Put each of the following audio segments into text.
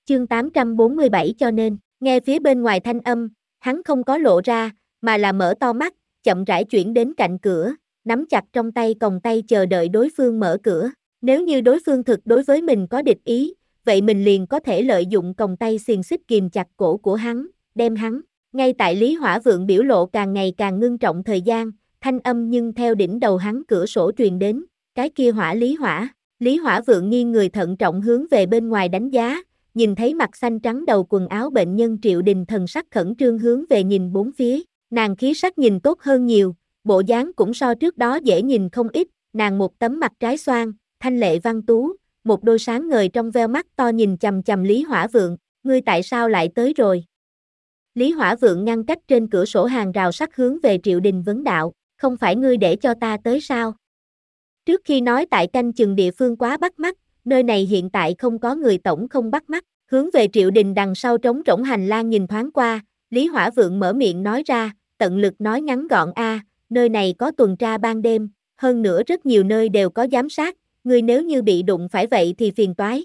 Chương 847 cho nên, nghe phía bên ngoài thanh âm, hắn không có lộ ra, mà là mở to mắt, chậm rãi chuyển đến cạnh cửa, nắm chặt trong tay còng tay chờ đợi đối phương mở cửa. Nếu như đối phương thực đối với mình có địch ý, vậy mình liền có thể lợi dụng còng tay xiềng xích kìm chặt cổ của hắn, đem hắn. Ngay tại Lý Hỏa Vượng biểu lộ càng ngày càng ngưng trọng thời gian, thanh âm nhưng theo đỉnh đầu hắn cửa sổ truyền đến, cái kia Hỏa Lý Hỏa. Lý Hỏa Vượng nghiêng người thận trọng hướng về bên ngoài đánh giá, nhìn thấy mặt xanh trắng đầu quần áo bệnh nhân Triệu Đình thần sắc khẩn trương hướng về nhìn bốn phía, nàng khí sắc nhìn tốt hơn nhiều, bộ dáng cũng so trước đó dễ nhìn không ít, nàng một tấm mặt trái xoan, thanh lệ văn tú, một đôi sáng ngời trong veo mắt to nhìn chằm chằm Lý Hỏa Vượng, ngươi tại sao lại tới rồi? Lý Hỏa Vượng ngăn cách trên cửa sổ hàng rào sắt hướng về Triệu Đình vấn đạo, không phải ngươi để cho ta tới sao? Trước khi nói tại canh chừng địa phương quá bắt mắt, nơi này hiện tại không có người tổng không bắt mắt, hướng về Triệu Đình đằng sau trống rỗng hành lang nhìn thoáng qua, Lý Hỏa Vượng mở miệng nói ra, tận lực nói ngắn gọn nơi này có tuần tra ban đêm, hơn nữa rất nhiều nơi đều có giám sát, ngươi nếu như bị đụng phải vậy thì phiền toái,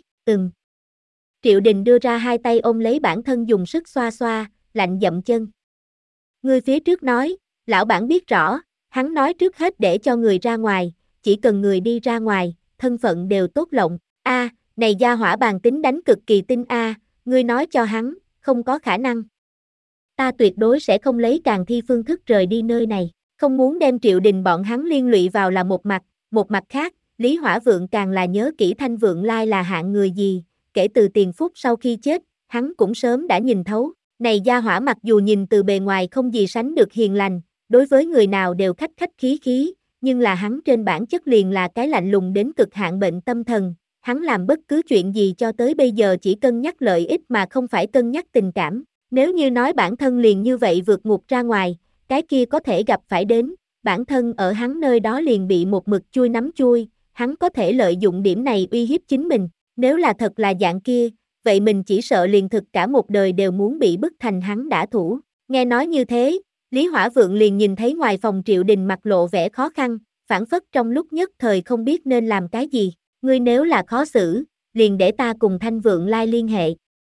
Triệu Đình đưa ra hai tay ôm lấy bản thân dùng sức xoa xoa, lạnh dậm chân. Ngươi phía trước nói, lão bản biết rõ, hắn nói trước hết để cho người ra ngoài, chỉ cần người đi ra ngoài, thân phận đều tốt lộng, này gia hỏa bàn tính đánh cực kỳ tinh ngươi nói cho hắn, không có khả năng. Ta tuyệt đối sẽ không lấy Càn Thi phương thức rời đi nơi này, không muốn đem Triệu Đình bọn hắn liên lụy vào là một mặt khác, Lý Hỏa Vượng càng là nhớ kỹ Thanh Vượng Lai là hạng người gì, kể từ Tiền Phúc sau khi chết, hắn cũng sớm đã nhìn thấu, này gia hỏa mặc dù nhìn từ bề ngoài không gì sánh được hiền lành, đối với người nào đều khách khách khí khí, nhưng là hắn trên bản chất liền là cái lạnh lùng đến cực hạn bệnh tâm thần, hắn làm bất cứ chuyện gì cho tới bây giờ chỉ cân nhắc lợi ích mà không phải cân nhắc tình cảm, nếu như nói bản thân liền như vậy vượt ngục ra ngoài, cái kia có thể gặp phải đến, bản thân ở hắn nơi đó liền bị một mực chui nắm chui, hắn có thể lợi dụng điểm này uy hiếp chính mình, nếu là thật là dạng kia, vậy mình chỉ sợ liền thực cả một đời đều muốn bị bức thành hắn đã thủ, nghe nói như thế, Lý Hỏa Vượng liền nhìn thấy ngoài phòng Triệu Đình mặt lộ vẻ khó khăn, phản phất trong lúc nhất thời không biết nên làm cái gì, ngươi nếu là khó xử, liền để ta cùng Thanh Vượng Lai liên hệ.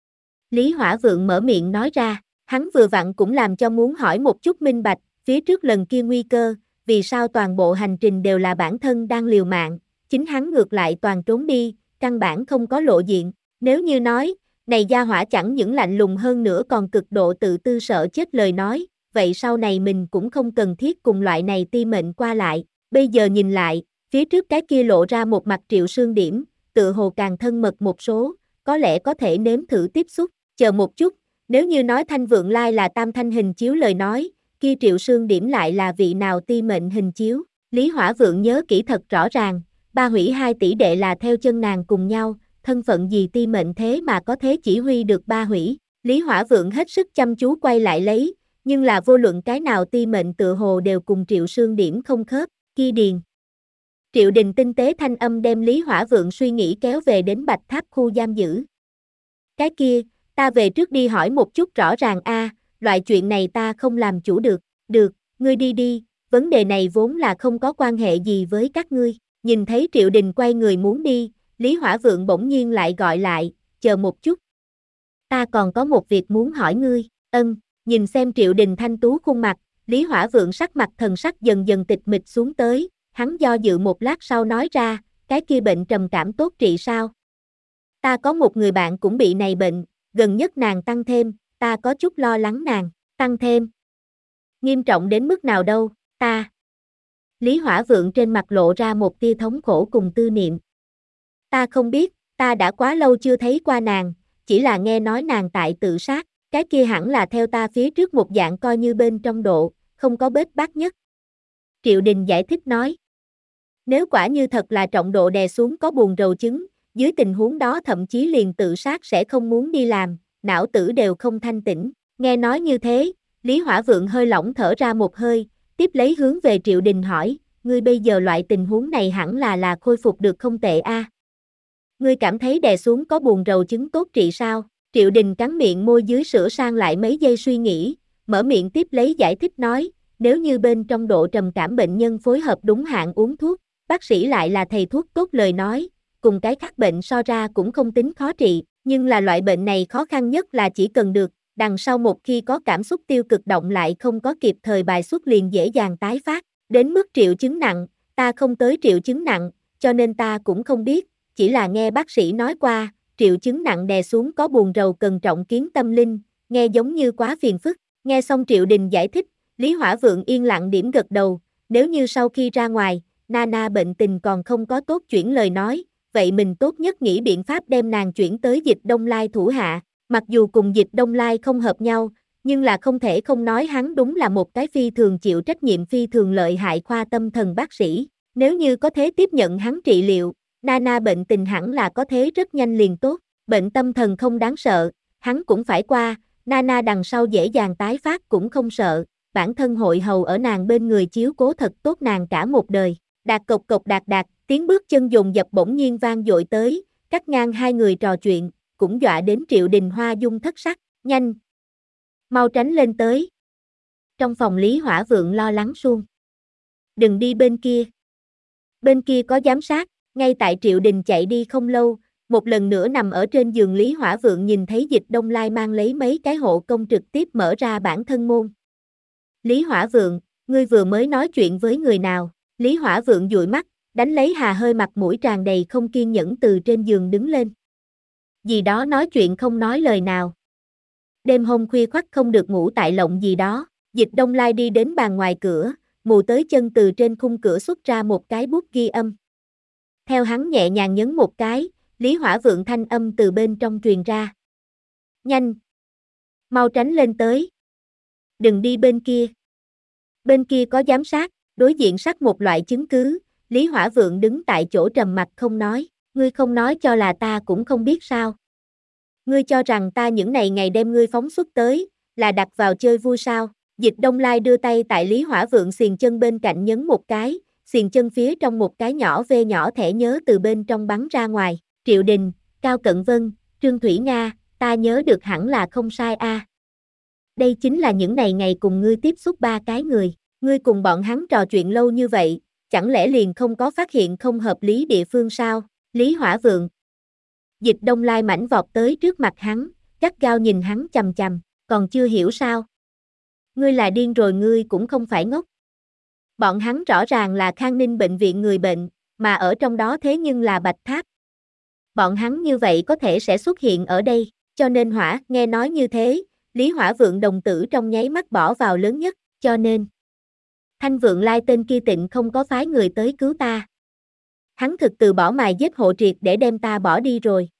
Lý Hỏa Vượng mở miệng nói ra, hắn vừa vặn cũng làm cho muốn hỏi một chút minh bạch, phía trước lần kia nguy cơ, vì sao toàn bộ hành trình đều là bản thân đang liều mạng, chính hắn ngược lại toàn trốn đi, căn bản không có lộ diện, nếu như nói, này gia hỏa chẳng những lạnh lùng hơn nữa còn cực độ tự tư sợ chết lời nói, vậy sau này mình cũng không cần thiết cùng loại này ti mệnh qua lại, bây giờ nhìn lại, phía trước cái kia lộ ra một mặt Triệu Sương điểm, tự hồ càng thân mật một số, có lẽ có thể nếm thử tiếp xúc, chờ một chút, nếu như nói Thanh Vượng Lai là tam thanh hình chiếu lời nói, kia Triệu Sương điểm lại là vị nào ti mệnh hình chiếu, Lý Hỏa Vượng nhớ kỹ thật rõ ràng, Ba Hủy hai tỷ đệ là theo chân nàng cùng nhau, thân phận gì ti mệnh thế mà có thế chỉ huy được Ba Hủy, Lý Hỏa Vượng hết sức chăm chú quay lại lấy, nhưng là vô luận cái nào ti mệnh tự hồ đều cùng Triệu Sương điểm không khớp, kia điền. Triệu Đình tinh tế thanh âm đem Lý Hỏa Vượng suy nghĩ kéo về đến Bạch Tháp khu giam giữ. Cái kia, ta về trước đi hỏi một chút rõ ràng loại chuyện này ta không làm chủ được, ngươi đi đi, vấn đề này vốn là không có quan hệ gì với các ngươi, nhìn thấy Triệu Đình quay người muốn đi, Lý Hỏa Vượng bỗng nhiên lại gọi lại, chờ một chút. Ta còn có một việc muốn hỏi ngươi, nhìn xem Triệu Đình thanh tú khuôn mặt, Lý Hỏa Vượng sắc mặt thần sắc dần dần tịch mịch xuống tới, hắn do dự một lát sau nói ra, cái kia bệnh trầm cảm tốt trị sao? Ta có một người bạn cũng bị này bệnh, gần nhất nàng tăng thêm, ta có chút lo lắng nàng, tăng thêm. Nghiêm trọng đến mức nào đâu, ta. Lý Hỏa Vượng trên mặt lộ ra một tia thống khổ cùng tư niệm. Ta không biết, ta đã quá lâu chưa thấy qua nàng, chỉ là nghe nói nàng tại tự sát, cái kia hẳn là theo ta phía trước một dạng coi như bên trong độ, không có bết bát nhất. Triệu Đình giải thích nói. Nếu quả như thật là trọng độ đè xuống có buồn rầu chứng, dưới tình huống đó thậm chí liền tự sát sẽ không muốn đi làm, não tử đều không thanh tĩnh. Nghe nói như thế, Lý Hỏa Vượng hơi lỏng thở ra một hơi, tiếp lấy hướng về Triệu Đình hỏi, ngươi bây giờ loại tình huống này hẳn là khôi phục được không tệ Ngươi cảm thấy đè xuống có buồn rầu chứng tốt trị sao? Triệu Đình cắn miệng môi dưới sửa sang lại mấy giây suy nghĩ, mở miệng tiếp lấy giải thích nói, nếu như bên trong độ trầm cảm bệnh nhân phối hợp đúng hạn uống thuốc, bác sĩ lại là thầy thuốc tốt lời nói, cùng cái khác bệnh so ra cũng không tính khó trị, Nhưng là loại bệnh này khó khăn nhất là chỉ cần được, đằng sau một khi có cảm xúc tiêu cực động lại không có kịp thời bài xuất liền dễ dàng tái phát, đến mức triệu chứng nặng, ta không tới triệu chứng nặng, cho nên ta cũng không biết, chỉ là nghe bác sĩ nói qua, triệu chứng nặng đè xuống có buồn rầu cần trọng kiến tâm linh, nghe giống như quá phiền phức, nghe xong Triệu Đình giải thích, Lý Hỏa Vượng yên lặng điểm gật đầu, nếu như sau khi ra ngoài, Nana bệnh tình còn không có tốt chuyển lời nói, vậy mình tốt nhất nghĩ biện pháp đem nàng chuyển tới Dịch Đông Lai thủ hạ, mặc dù cùng Dịch Đông Lai không hợp nhau, nhưng là không thể không nói hắn đúng là một cái phi thường chịu trách nhiệm phi thường lợi hại khoa tâm thần bác sĩ, nếu như có thể tiếp nhận hắn trị liệu, Nana bệnh tình hẳn là có thế rất nhanh liền tốt, bệnh tâm thần không đáng sợ, hắn cũng phải qua, Nana đằng sau dễ dàng tái phát cũng không sợ, bản thân hội hầu ở nàng bên người chiếu cố thật tốt nàng cả một đời, đạt cộc cộc đạt đạt, tiếng bước chân dồn dập bỗng nhiên vang dội tới, cắt ngang hai người trò chuyện, cũng dọa đến Triệu Đình Hoa dung thất sắc, nhanh, mau tránh lên tới. Trong phòng Lý Hỏa Vượng lo lắng suông. Đừng đi bên kia. Bên kia có giám sát, ngay tại Triệu Đình chạy đi không lâu, một lần nữa nằm ở trên giường Lý Hỏa Vượng nhìn thấy Dịch Đông Lai mang lấy mấy cái hộ công trực tiếp mở ra bản thân môn. Lý Hỏa Vượng, ngươi vừa mới nói chuyện với người nào? Lý Hỏa Vượng dụi mắt, đánh lấy hà hơi mặt mũi tràn đầy không kiên nhẫn từ trên giường đứng lên. Gì đó nói chuyện không nói lời nào. Đêm hôm khuya khoắt không được ngủ tại lộng gì đó, Dịch Đông Lai đi đến bàn ngoài cửa, mù tới chân từ trên khung cửa xuất ra một cái bút ghi âm. Theo hắn nhẹ nhàng nhấn một cái, Lý Hỏa Vượng thanh âm từ bên trong truyền ra. Nhanh! Mau tránh lên tới! Đừng đi bên kia! Bên kia có giám sát, đối diện sắc một loại chứng cứ, Lý Hỏa Vượng đứng tại chỗ trầm mặc không nói, ngươi không nói cho là ta cũng không biết sao. Ngươi cho rằng ta những ngày đem ngươi phóng xuất tới, là đặt vào chơi vui sao? Dịch Đông Lai đưa tay tại Lý Hỏa Vượng xiềng chân bên cạnh nhấn một cái, xiềng chân phía trong một cái nhỏ V nhỏ thẻ nhớ từ bên trong bắn ra ngoài, Triệu Đình, Cao Cận Vân, Trương Thủy Nga, ta nhớ được hẳn là không sai a. Đây chính là những ngày cùng ngươi tiếp xúc ba cái người, ngươi cùng bọn hắn trò chuyện lâu như vậy, chẳng lẽ liền không có phát hiện không hợp lý địa phương sao? Lý Hỏa Vượng. Dịch Đông Lai mảnh vọt tới trước mặt hắn, gắt gao nhìn hắn chằm chằm, còn chưa hiểu sao? Ngươi là điên rồi ngươi cũng không phải ngốc. Bọn hắn rõ ràng là Khang Ninh bệnh viện người bệnh, mà ở trong đó thế nhưng là Bạch Tháp. Bọn hắn như vậy có thể sẽ xuất hiện ở đây, cho nên nghe nói như thế, Lý Hỏa Vượng đồng tử trong nháy mắt bỏ vào lớn nhất, cho nên Thanh Vượng Lai tên kia tịnh không có phái người tới cứu ta. Hắn thực từ bỏ mài giết hộ triệt để đem ta bỏ đi rồi,